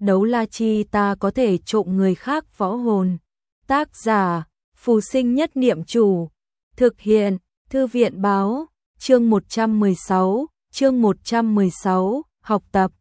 đấu la chi ta có thể trộm người khác võ hồn. Tác giả, Phù Sinh Nhất Niệm Chủ. Thực hiện, Thư viện Báo, chương 116, học tập.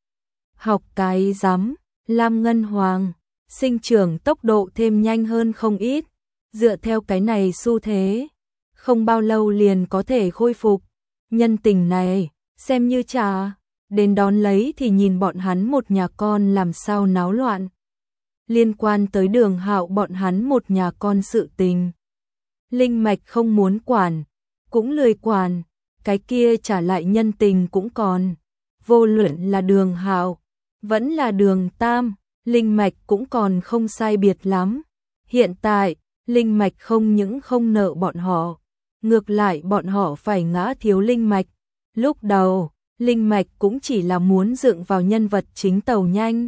Học cái rắm, Lam Ngân Hoàng, sinh trưởng tốc độ thêm nhanh hơn không ít, dựa theo cái này xu thế, không bao lâu liền có thể khôi phục. Nhân tình này, xem như trả, đến đón lấy thì nhìn bọn hắn một nhà con làm sao náo loạn. Liên quan tới Đường Hạo bọn hắn một nhà con sự tình, Linh Mạch không muốn quản, cũng lười quản, cái kia trả lại nhân tình cũng còn. Vô luận là Đường Hạo, vẫn là Đường Tam, Linh Mạch cũng còn không sai biệt lắm. Hiện tại, Linh Mạch không những không nợ bọn họ, ngược lại bọn họ phải ngã thiếu Linh Mạch. Lúc đầu, Linh Mạch cũng chỉ là muốn dựng vào nhân vật chính tàu nhanh.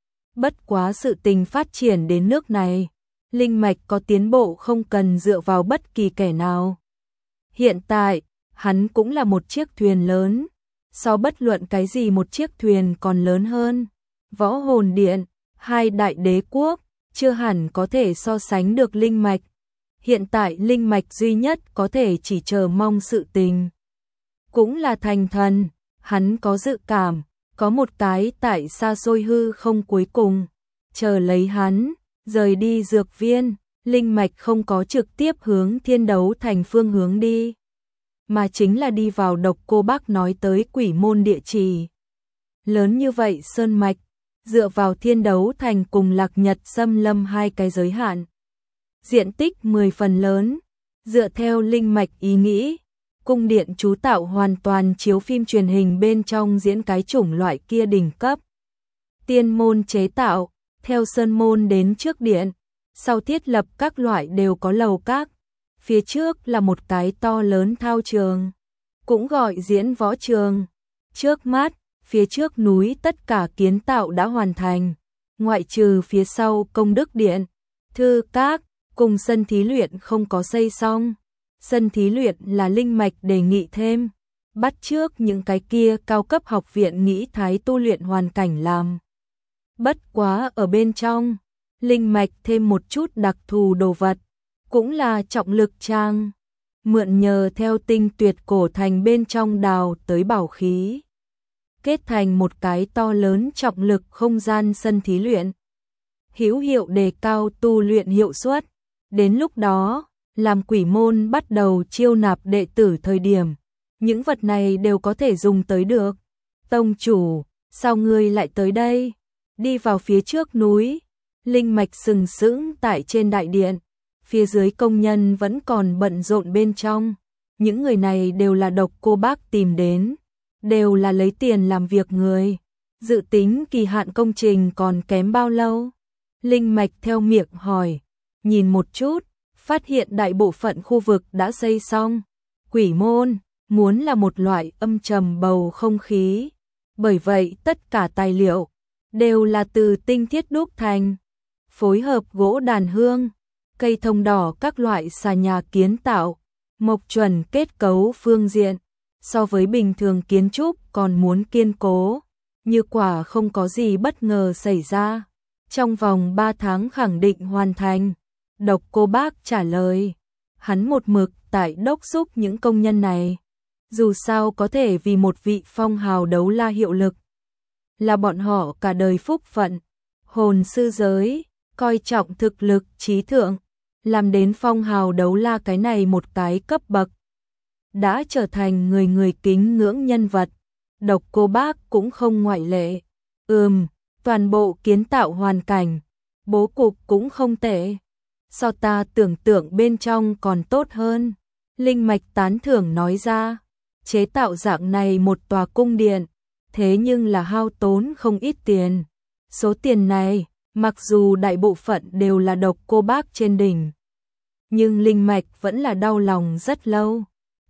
Bất quá sự tình phát triển đến nước này, Linh Mạch có tiến bộ không cần dựa vào bất kỳ kẻ nào. Hiện tại, hắn cũng là một chiếc thuyền lớn, so bất luận cái gì một chiếc thuyền còn lớn hơn. Võ Hồn Điện, hai đại đế quốc, chưa hẳn có thể so sánh được Linh Mạch. Hiện tại Linh Mạch duy nhất có thể chỉ chờ mong sự tình. Cũng là thành thần, hắn có dự cảm, có một cái tại xa xôi hư không cuối cùng, chờ lấy hắn, rời đi dược viên. Linh Mạch không có trực tiếp hướng Thiên Đấu Thành phương hướng đi, mà chính là đi vào Độc Cô Bác nói tới Quỷ Môn địa chỉ. Lớn như vậy sơn mạch, dựa vào Thiên Đấu Thành cùng Lạc Nhật Xâm Lâm hai cái giới hạn, diện tích 10 phần lớn, dựa theo Linh Mạch ý nghĩ, cung điện chú tạo hoàn toàn chiếu phim truyền hình bên trong diễn cái chủng loại kia đỉnh cấp. Tiên môn chế tạo, theo sơn môn đến trước điện, sau thiết lập các loại đều có lầu các, phía trước là một cái to lớn thao trường, cũng gọi diễn võ trường. Trước mắt, phía trước núi tất cả kiến tạo đã hoàn thành, ngoại trừ phía sau công đức điện, thư các, cùng sân thí luyện không có xây xong. Sân thí luyện là Linh Mạch đề nghị thêm, bắt chước những cái kia cao cấp học viện nghĩ thái tu luyện hoàn cảnh làm. Bất quá ở bên trong, Linh Mạch thêm một chút đặc thù đồ vật, cũng là trọng lực trang, mượn nhờ theo tinh tuyệt cổ thành bên trong đào tới bảo khí, kết thành một cái to lớn trọng lực không gian sân thí luyện. Hữu hiệu đề cao tu luyện hiệu suất, đến lúc đó, làm Quỷ Môn bắt đầu chiêu nạp đệ tử thời điểm, những vật này đều có thể dùng tới được. Tông chủ, sao ngươi lại tới đây? Đi vào phía trước núi, Linh Mạch sừng sững tại trên đại điện, phía dưới công nhân vẫn còn bận rộn bên trong. Những người này đều là Độc Cô Bác tìm đến, đều là lấy tiền làm việc người. Dự tính kỳ hạn công trình còn kém bao lâu? Linh Mạch theo miệng hỏi, nhìn một chút, phát hiện đại bộ phận khu vực đã xây xong. Quỷ Môn muốn là một loại âm trầm bầu không khí, bởi vậy tất cả tài liệu đều là từ tinh thiết đúc thành, phối hợp gỗ đàn hương, cây thông đỏ các loại xà nhà kiến tạo, mộc chuẩn kết cấu phương diện, so với bình thường kiến trúc còn muốn kiên cố, như quả không có gì bất ngờ xảy ra, trong vòng 3 tháng khẳng định hoàn thành. Độc Cô Bác trả lời, hắn một mực tại đốc thúc những công nhân này, dù sao có thể vì một vị phong hào đấu la hiệu lực, là bọn họ cả đời phúc phận. Hồn sư giới, coi trọng thực lực trí thượng, làm đến phong hào đấu la cái này một cái cấp bậc, đã trở thành người người kính ngưỡng nhân vật. Độc Cô Bác cũng không ngoại lệ. Toàn bộ kiến tạo hoàn cảnh, bố cục cũng không tệ, so ta tưởng tượng bên trong còn tốt hơn. Linh Mạch tán thưởng nói ra, chế tạo dạng này một tòa cung điện, thế nhưng là hao tốn không ít tiền. Số tiền này, mặc dù đại bộ phận đều là Độc Cô Bác trên đỉnh, nhưng Linh Mạch vẫn là đau lòng rất lâu.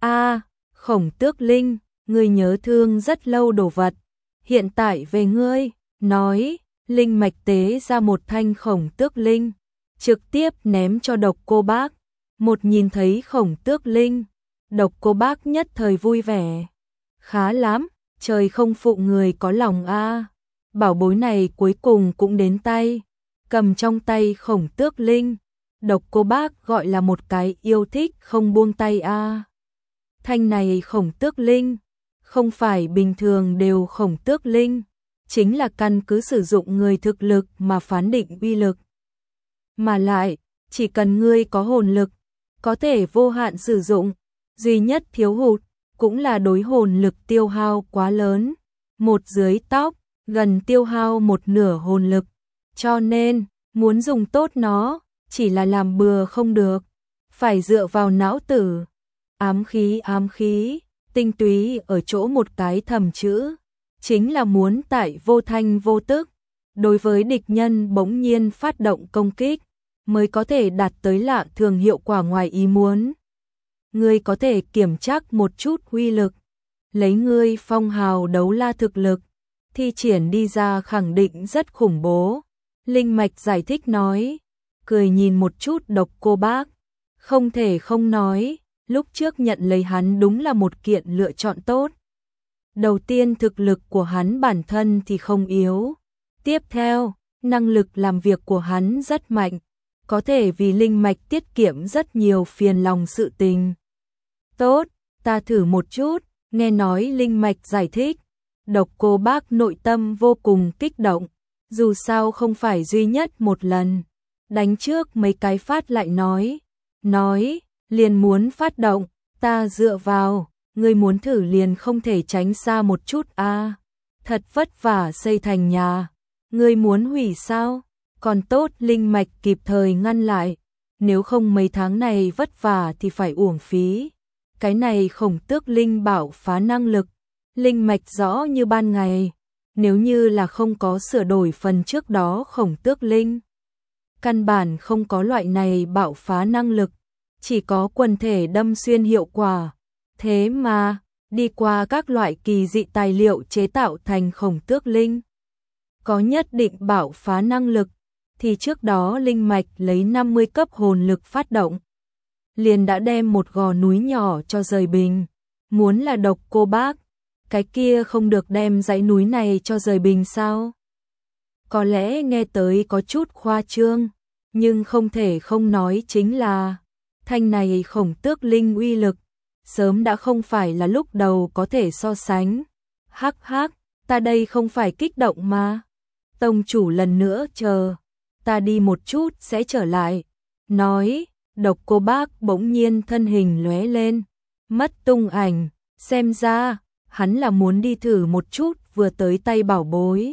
Khổng Tước Linh, ngươi nhớ thương rất lâu đồ vật, hiện tại về ngươi. Nói, Linh Mạch tế ra một thanh Khổng Tước Linh, trực tiếp ném cho Độc Cô Bác. Một nhìn thấy Khổng Tước Linh, Độc Cô Bác nhất thời vui vẻ. Khá lắm, trời không phụ người có lòng a. bảo bối này cuối cùng cũng đến tay, cầm trong tay Khổng Tước Linh. Độc Cô Bác gọi là một cái yêu thích không buông tay a. Thanh này Khổng Tước Linh, không phải bình thường đều Khổng Tước Linh, chính là căn cứ sử dụng người thực lực mà phán định uy lực. Mà lại, chỉ cần ngươi có hồn lực, có thể vô hạn sử dụng, duy nhất thiếu hụt cũng là đối hồn lực tiêu hao quá lớn, một dưới tóc, gần tiêu hao một nửa hồn lực, cho nên, muốn dùng tốt nó, chỉ là làm bừa không được, phải dựa vào não tử. Ám khí, tinh túy ở chỗ một cái thầm chữ, chính là muốn tại vô thanh vô tức, đối với địch nhân bỗng nhiên phát động công kích, mới có thể đạt tới lạ thường hiệu quả ngoài ý muốn. Ngươi có thể kiểm trắc một chút uy lực, lấy ngươi phong hào đấu la thực lực, thi triển đi ra khẳng định rất khủng bố. Linh Mạch giải thích nói, cười nhìn một chút Độc Cô Bác, không thể không nói, lúc trước nhận lấy hắn đúng là một kiện lựa chọn tốt. Đầu tiên thực lực của hắn bản thân thì không yếu, tiếp theo, năng lực làm việc của hắn rất mạnh, có thể vì Linh Mạch tiết kiệm rất nhiều phiền lòng sự tình. Tốt, ta thử một chút, nghe nói Linh Mạch giải thích, Độc Cô Bác nội tâm vô cùng kích động, dù sao không phải duy nhất một lần, đánh trước mấy cái phát lại nói, liền muốn phát động, ta dựa vào, ngươi muốn thử liền không thể tránh xa một chút a. Thật vất vả xây thành nhà, ngươi muốn hủy sao? Còn tốt Linh Mạch kịp thời ngăn lại, nếu không mấy tháng này vất vả thì phải uổng phí. Cái này Khổng Tước Linh bảo phá năng lực, Linh Mạch rõ như ban ngày, nếu như là không có sửa đổi phần trước đó Khổng Tước Linh, căn bản không có loại này bạo phá năng lực, chỉ có quần thể đâm xuyên hiệu quả. Thế mà, đi qua các loại kỳ dị tài liệu chế tạo thành Khổng Tước Linh, có nhất định bạo phá năng lực, thì trước đó Linh Mạch lấy 50 cấp hồn lực phát động, liền đã đem một gò núi nhỏ cho rời bình. Muốn là Độc Cô Bác, cái kia không được đem dãy núi này cho rời bình sao? Có lẽ nghe tới có chút khoa trương, nhưng không thể không nói chính là thanh này Khổng Tước Linh uy lực, sớm đã không phải là lúc đầu có thể so sánh. Hắc hắc, ta đây không phải kích động mà. Tông chủ lần nữa chờ, ta đi một chút sẽ trở lại. Nói, Độc Cô Bác bỗng nhiên thân hình lóe lên, mất tung ảnh, xem ra, hắn là muốn đi thử một chút vừa tới tay bảo bối.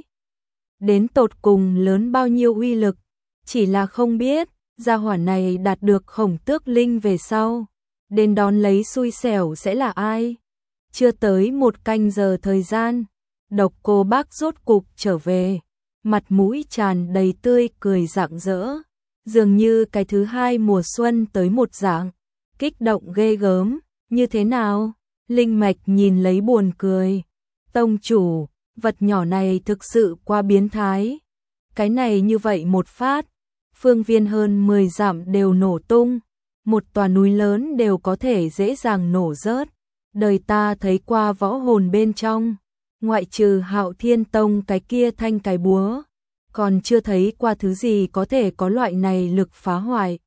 Đến tột cùng lớn bao nhiêu uy lực, chỉ là không biết, gia hỏa này đạt được Khổng Tước Linh về sau, đến đón lấy xui xẻo sẽ là ai? Chưa tới một canh giờ thời gian, Độc Cô Bác rốt cục trở về, mặt mũi tràn đầy tươi cười rạng rỡ, dường như cái thứ hai mùa xuân tới một dạng, kích động ghê gớm, như thế nào? Linh Mạch nhìn lấy buồn cười, tông chủ, vật nhỏ này thực sự quá biến thái, cái này như vậy một phát, phương viên hơn 10 dặm đều nổ tung, một tòa núi lớn đều có thể dễ dàng nổ rớt. Đời ta thấy qua võ hồn bên trong, ngoại trừ Hạo Thiên Tông cái kia thanh cái búa, còn chưa thấy qua thứ gì có thể có loại này lực phá hoại.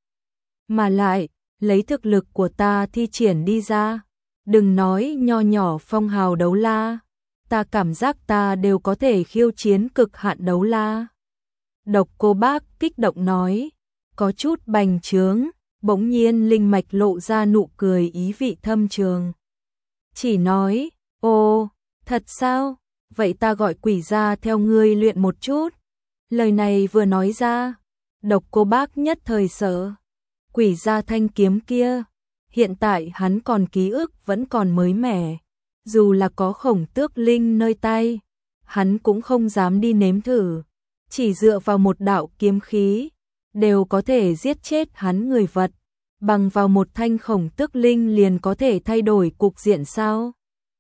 Mà lại, lấy thực lực của ta thi triển đi ra, đừng nói nho nhỏ phong hào đấu la, ta cảm giác ta đều có thể khiêu chiến cực hạn đấu la. Độc Cô Bác kích động nói, có chút bành trướng, bỗng nhiên Linh Mạch lộ ra nụ cười ý vị thâm trường. Chỉ nói, ô, thật sao? Vậy ta gọi quỷ ra theo ngươi luyện một chút. Lời này vừa nói ra, Độc Cô Bác nhất thời sợ. Quỷ ra thanh kiếm kia, hiện tại hắn còn ký ức vẫn còn mới mẻ. Dù là có Khổng Tước Linh nơi tay, hắn cũng không dám đi nếm thử. Chỉ dựa vào một đạo kiếm khí, đều có thể giết chết hắn người vật. Bằng vào một thanh Khổng Tước Linh liền có thể thay đổi cục diện sao?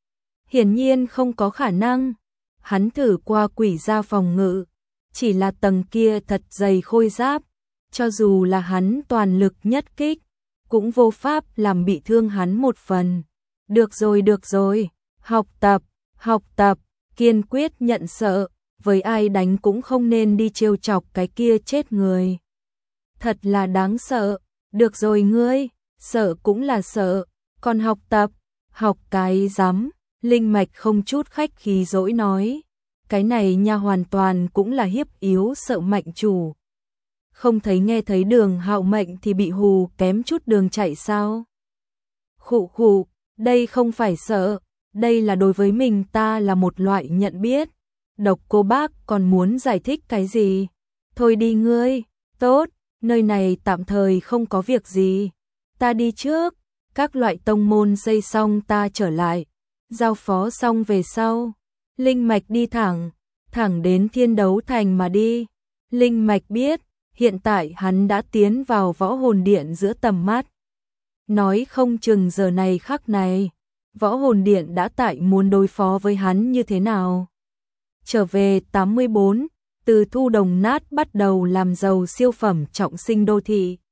Hiển nhiên không có khả năng. Hắn thử qua quỷ gia phòng ngự, chỉ là tầng kia thật dày khôi giáp, cho dù là hắn toàn lực nhất kích, cũng vô pháp làm bị thương hắn một phần. Được rồi, kiên quyết nhận sợ, với ai đánh cũng không nên đi trêu chọc cái kia chết người. Thật là đáng sợ, được rồi ngươi, sợ cũng là sợ, còn học cái rắm, Linh Mạch không chút khách khí dỗi nói, cái này nha hoàn toàn cũng là hiếp yếu sợ mạnh chủ. Không thấy nghe thấy Đường Hạo mệnh thì bị hù kém chút đường chạy sao? Khụ khụ, đây không phải sợ, đây là đối với mình ta là một loại nhận biết. Độc Cô Bác còn muốn giải thích cái gì? Thôi đi ngươi, tốt, nơi này tạm thời không có việc gì. Ta đi trước, các loại tông môn xây xong ta trở lại. Giao phó xong về sau, Linh Mạch đi thẳng đến Thiên Đấu Thành mà đi. Linh Mạch biết, hiện tại hắn đã tiến vào Võ Hồn Điện giữa tầm mắt. Nói không chừng giờ này khắc này, Võ Hồn Điện đã tại muốn đối phó với hắn như thế nào. Trở về 84, từ thu đồng nát bắt đầu làm giàu siêu phẩm trọng sinh đô thị.